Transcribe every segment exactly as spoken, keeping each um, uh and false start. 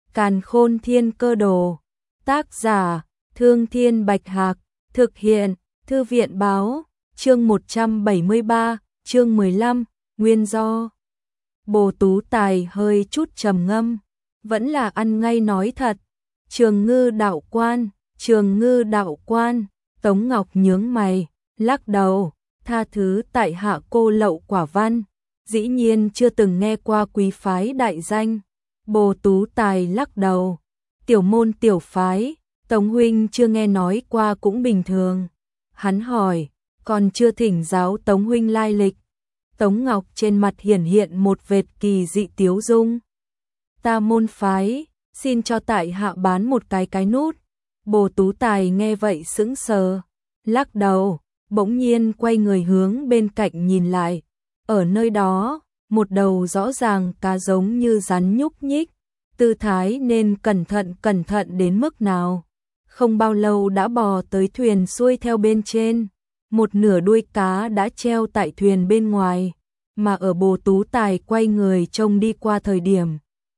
Càn Khôn Thiên Cơ Đồ. Tác giả: Thương Thiên Bạch Hạc. Thực hiện: Thư viện Báo. Chương một trăm bảy mươi ba, chương mười lăm, nguyên do. Bồ Tú Tài hơi chút trầm ngâm, vẫn là ăn ngay nói thật. Trường Ngư đạo quan, Trường Ngư đạo quan. Tống Ngọc nhướng mày, lắc đầu, tha thứ tại hạ cô lậu quả văn, dĩ nhiên chưa từng nghe qua quý phái đại danh. Bồ Tú Tài lắc đầu, tiểu môn tiểu phái, Tống huynh chưa nghe nói qua cũng bình thường. Hắn hỏi, còn chưa thỉnh giáo Tống huynh lai lịch. Tống Ngọc trên mặt hiển hiện một vệt kỳ dị tiếu dung. Ta môn phái, xin cho tại hạ bán một cái cái nút. Bồ Tú Tài nghe vậy sững sờ, lắc đầu, bỗng nhiên quay người hướng bên cạnh nhìn lại. Ở nơi đó, một đầu rõ ràng cá giống như rắn nhúc nhích, tư thái nên cẩn thận cẩn thận đến mức nào. Không bao lâu đã bò tới thuyền xuôi theo bên trên, một nửa đuôi cá đã treo tại thuyền bên ngoài, mà ở Bồ Tú Tài quay người trông đi qua thời điểm.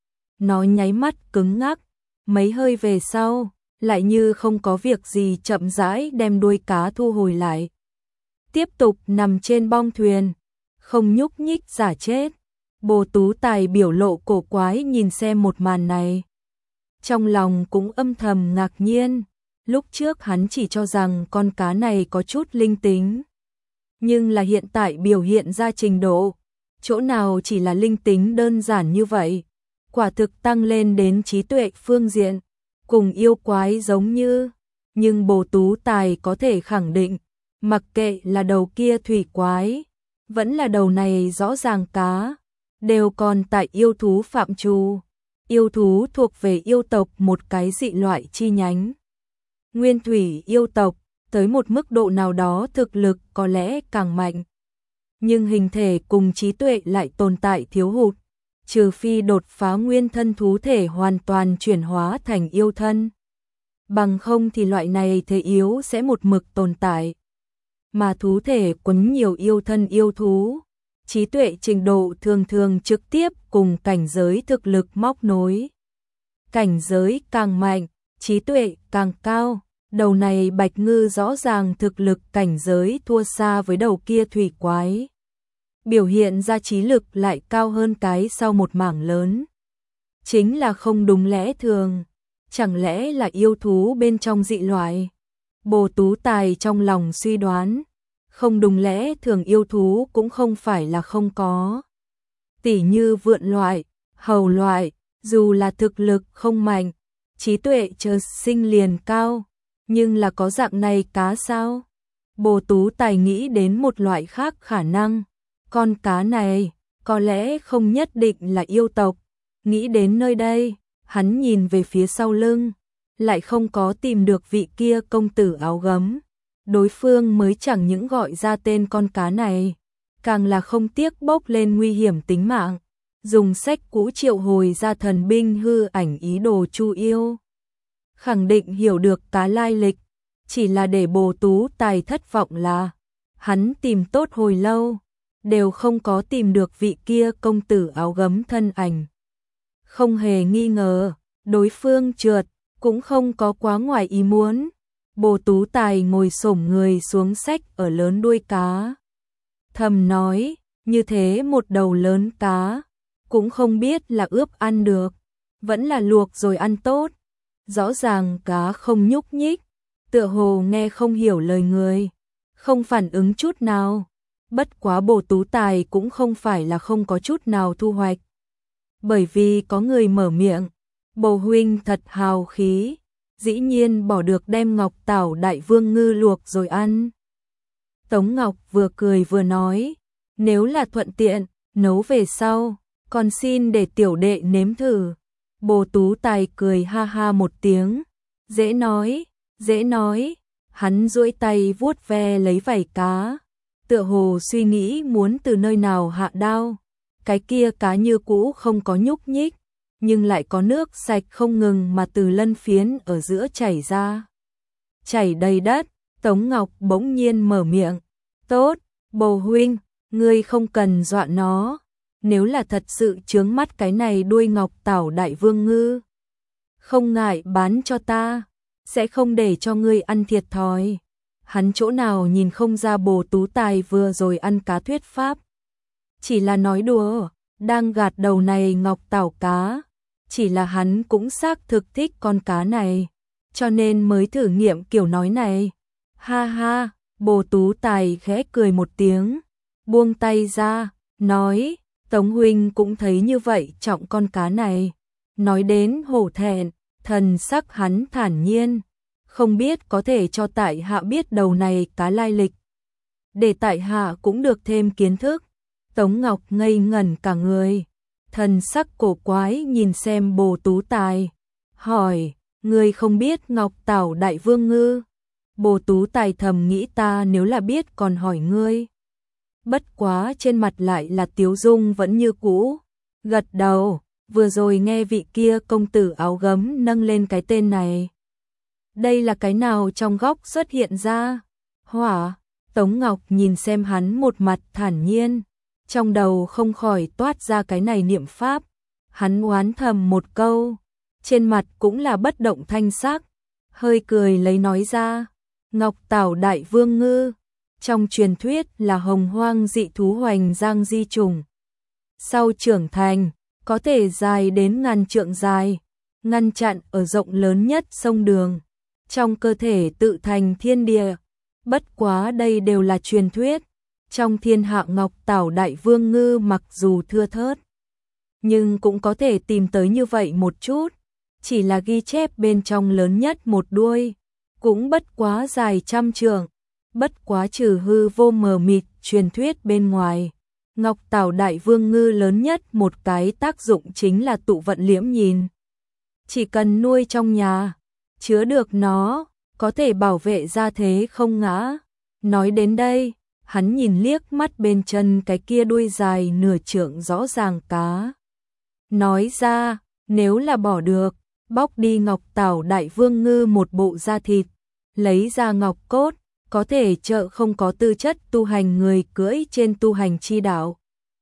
Nó nháy mắt cứng ngắc, mấy hơi về sau, lại như không có việc gì chậm rãi đem đuôi cá thu hồi lại. Tiếp tục nằm trên bong thuyền, không nhúc nhích giả chết. Bồ Tú Tài biểu lộ cổ quái nhìn xem một màn này. Trong lòng cũng âm thầm ngạc nhiên, lúc trước hắn chỉ cho rằng con cá này có chút linh tính. Nhưng là hiện tại biểu hiện ra trình độ, chỗ nào chỉ là linh tính đơn giản như vậy, quả thực tăng lên đến trí tuệ phương diện, cùng yêu quái giống như. Nhưng Bồ Tú Tài có thể khẳng định, mặc kệ là đầu kia thủy quái, vẫn là đầu này rõ ràng cá, đều còn tại yêu thú phạm trù. Yêu thú thuộc về yêu tộc một cái dị loại chi nhánh. Nguyên thủy yêu tộc, tới một mức độ nào đó thực lực có lẽ càng mạnh. Nhưng hình thể cùng trí tuệ lại tồn tại thiếu hụt, trừ phi đột phá nguyên thân thú thể hoàn toàn chuyển hóa thành yêu thân. Bằng không thì loại này thể yếu sẽ một mực tồn tại. Mà thú thể quấn nhiều yêu thân yêu thú, trí tuệ trình độ thường thường trực tiếp cùng cảnh giới thực lực móc nối. Cảnh giới càng mạnh, trí tuệ càng cao. Đầu này Bạch Ngư rõ ràng thực lực cảnh giới thua xa với đầu kia thủy quái. Biểu hiện ra trí lực lại cao hơn cái sau một mảng lớn. Chính là không đúng lẽ thường. Chẳng lẽ là yêu thú bên trong dị loại? Bồ Tú Tài trong lòng suy đoán. Không đúng lẽ thường yêu thú cũng không phải là không có. Tỉ như vượn loại, hầu loại, dù là thực lực không mạnh, trí tuệ chợt sinh liền cao, nhưng là có dạng này cá sao? Bồ Tú Tài nghĩ đến một loại khác khả năng, con cá này có lẽ không nhất định là yêu tộc. Nghĩ đến nơi đây, hắn nhìn về phía sau lưng, lại không có tìm được vị kia công tử áo gấm. Đối phương mới chẳng những gọi ra tên con cá này, càng là không tiếc bốc lên nguy hiểm tính mạng, dùng sách cũ triệu hồi ra thần binh hư ảnh ý đồ chu yêu. Khẳng định hiểu được cá lai lịch, chỉ là để Bồ Tú Tài thất vọng là hắn tìm tốt hồi lâu, đều không có tìm được vị kia công tử áo gấm thân ảnh. Không hề nghi ngờ, đối phương trượt, cũng không có quá ngoài ý muốn. Bồ Tú Tài ngồi xổm người xuống sách ở lớn đuôi cá. Thầm nói, như thế một đầu lớn cá, cũng không biết là ướp ăn được, vẫn là luộc rồi ăn tốt. Rõ ràng cá không nhúc nhích, tựa hồ nghe không hiểu lời người, không phản ứng chút nào. Bất quá Bồ Tú Tài cũng không phải là không có chút nào thu hoạch. Bởi vì có người mở miệng, Bồ huynh thật hào khí, dĩ nhiên bỏ được đem Ngọc Tảo Đại Vương Ngư luộc rồi ăn. Tống Ngọc vừa cười vừa nói, nếu là thuận tiện, nấu về sau, còn xin để tiểu đệ nếm thử. Bồ Tú Tài cười ha ha một tiếng, dễ nói, dễ nói. Hắn duỗi tay vuốt ve lấy vảy cá, tựa hồ suy nghĩ muốn từ nơi nào hạ đao. Cái kia cá như cũ không có nhúc nhích, nhưng lại có nước sạch không ngừng mà từ lân phiến ở giữa chảy ra. Chảy đầy đất. Tống Ngọc bỗng nhiên mở miệng, tốt, Bồ huynh, ngươi không cần dọa nó. Nếu là thật sự chướng mắt cái này đuôi Ngọc Tảo Đại Vương Ngư, không ngại bán cho ta, sẽ không để cho ngươi ăn thiệt thòi. Hắn chỗ nào nhìn không ra Bồ Tú Tài vừa rồi ăn cá thuyết pháp. Chỉ là nói đùa, đang gạt đầu này ngọc tảo cá. Chỉ là hắn cũng xác thực thích con cá này, cho nên mới thử nghiệm kiểu nói này. Ha ha, Bồ Tú Tài khẽ cười một tiếng, buông tay ra, nói, Tống huynh cũng thấy như vậy trọng con cá này. Nói đến hổ thẹn, thần sắc hắn thản nhiên, không biết có thể cho tại hạ biết đầu này cá lai lịch, để tại hạ cũng được thêm kiến thức. Tống Ngọc ngây ngẩn cả người, thần sắc cổ quái nhìn xem Bồ Tú Tài, hỏi, ngươi không biết Ngọc Tảo Đại Vương ngư? Bồ Tú Tài thầm nghĩ ta nếu là biết còn hỏi ngươi. Bất quá trên mặt lại là tiếu dung vẫn như cũ, gật đầu, vừa rồi nghe vị kia công tử áo gấm nâng lên cái tên này. Đây là cái nào trong góc xuất hiện ra? Hỏa, Tống Ngọc nhìn xem hắn một mặt thản nhiên, trong đầu không khỏi toát ra cái này niệm pháp. Hắn oán thầm một câu, trên mặt cũng là bất động thanh sắc, hơi cười lấy nói ra, Ngọc Tảo Đại Vương ngư, trong truyền thuyết là hồng hoang dị thú hoành giang di trùng. Sau trưởng thành, có thể dài đến ngàn trượng dài, ngăn chặn ở rộng lớn nhất sông đường, trong cơ thể tự thành thiên địa. Bất quá đây đều là truyền thuyết, trong thiên hạ Ngọc Tảo Đại Vương ngư mặc dù thưa thớt, nhưng cũng có thể tìm tới như vậy một chút, chỉ là ghi chép bên trong lớn nhất một đuôi, cũng bất quá dài trăm trượng, bất quá trừ hư vô mờ mịt truyền thuyết bên ngoài. Ngọc Tảo Đại Vương ngư lớn nhất một cái tác dụng chính là tụ vận liễm nhìn. Chỉ cần nuôi trong nhà, chứa được nó, có thể bảo vệ gia thế không ngã. Nói đến đây, hắn nhìn liếc mắt bên chân cái kia đuôi dài nửa trượng rõ ràng cá. Nói ra, nếu là bỏ được, bóc đi Ngọc Tảo Đại Vương ngư một bộ da thịt, lấy ra ngọc cốt, có thể trợ không có tư chất tu hành người cưỡi trên tu hành chi đạo.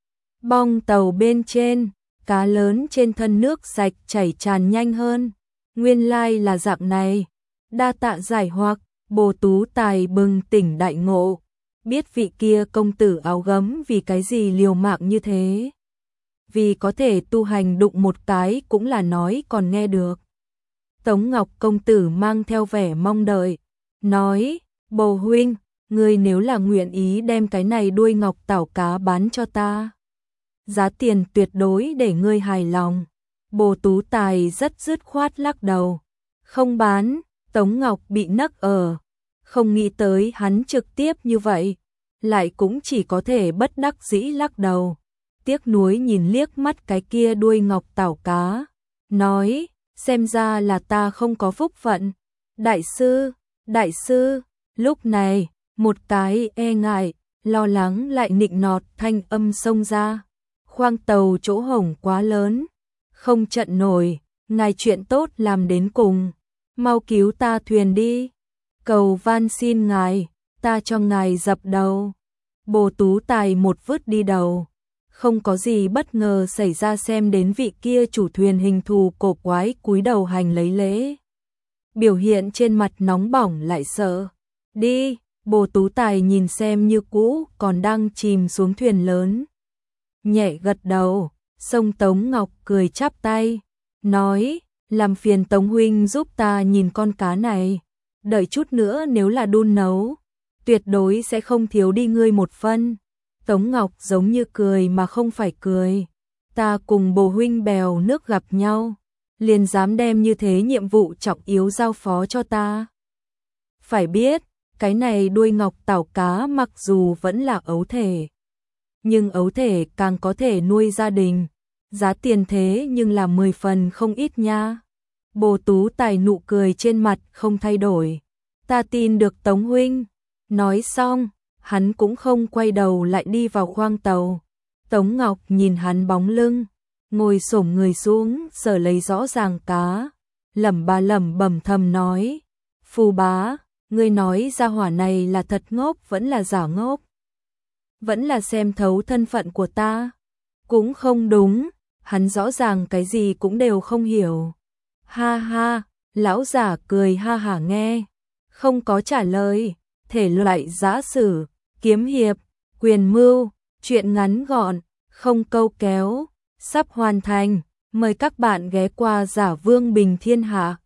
Bong tàu bên trên, cá lớn trên thân nước sạch chảy tràn nhanh hơn. Nguyên lai là dạng này. Đa tạ giải hoặc, Bồ Tú Tài bừng tỉnh đại ngộ, biết vị kia công tử áo gấm vì cái gì liều mạng như thế. Vì có thể tu hành đụng một cái cũng là nói còn nghe được. Tống Ngọc công tử mang theo vẻ mong đợi, nói, Bồ huynh, ngươi nếu là nguyện ý đem cái này đuôi ngọc tảo cá bán cho ta, giá tiền tuyệt đối để ngươi hài lòng. Bồ Tú Tài rất dứt khoát lắc đầu, không bán. Tống Ngọc bị nấc ở, không nghĩ tới hắn trực tiếp như vậy, lại cũng chỉ có thể bất đắc dĩ lắc đầu, tiếc nuối nhìn liếc mắt cái kia đuôi ngọc tảo cá, nói, xem ra là ta không có phúc phận. Đại sư, đại sư, lúc này, một cái e ngại, lo lắng lại nịnh nọt thanh âm xông ra, khoang tàu chỗ hổng quá lớn, không trận nổi, ngài chuyện tốt làm đến cùng, mau cứu ta thuyền đi, cầu van xin ngài, ta cho ngài dập đầu. Bồ Tú Tài một vứt đi đầu, không có gì bất ngờ xảy ra, xem đến vị kia chủ thuyền hình thù cổ quái cúi đầu hành lấy lễ, biểu hiện trên mặt nóng bỏng lại sợ. Đi, Bồ Tú Tài nhìn xem như cũ còn đang chìm xuống thuyền lớn, nhẹ gật đầu. Sông Tống Ngọc cười chắp tay, nói, làm phiền Tống huynh giúp ta nhìn con cá này, đợi chút nữa nếu là đun nấu, tuyệt đối sẽ không thiếu đi ngươi một phân. Tống Ngọc giống như cười mà không phải cười, ta cùng Bồ huynh bèo nước gặp nhau, liền dám đem như thế nhiệm vụ trọng yếu giao phó cho ta. Phải biết, cái này đuôi ngọc tảo cá mặc dù vẫn là ấu thể, nhưng ấu thể càng có thể nuôi gia đình, giá tiền thế nhưng là mười phần không ít nha. Bồ Tú Tài nụ cười trên mặt không thay đổi, ta tin được Tống huynh. Nói xong, hắn cũng không quay đầu lại đi vào khoang tàu. Tống Ngọc nhìn hắn bóng lưng, ngồi xổm người xuống sờ lấy rõ ràng cá, lẩm ba lẩm bẩm thầm nói, Phù bá, ngươi nói ra hỏa này là thật ngốc vẫn là giả ngốc? Vẫn là xem thấu thân phận của ta? Cũng không đúng, hắn rõ ràng cái gì cũng đều không hiểu. Ha ha, lão giả cười ha hả nghe, không có trả lời, thể loại giã sử, kiếm hiệp, quyền mưu, truyện ngắn gọn, không câu kéo, sắp hoàn thành, mời các bạn ghé qua Giả Vương Bình Thiên Hạ.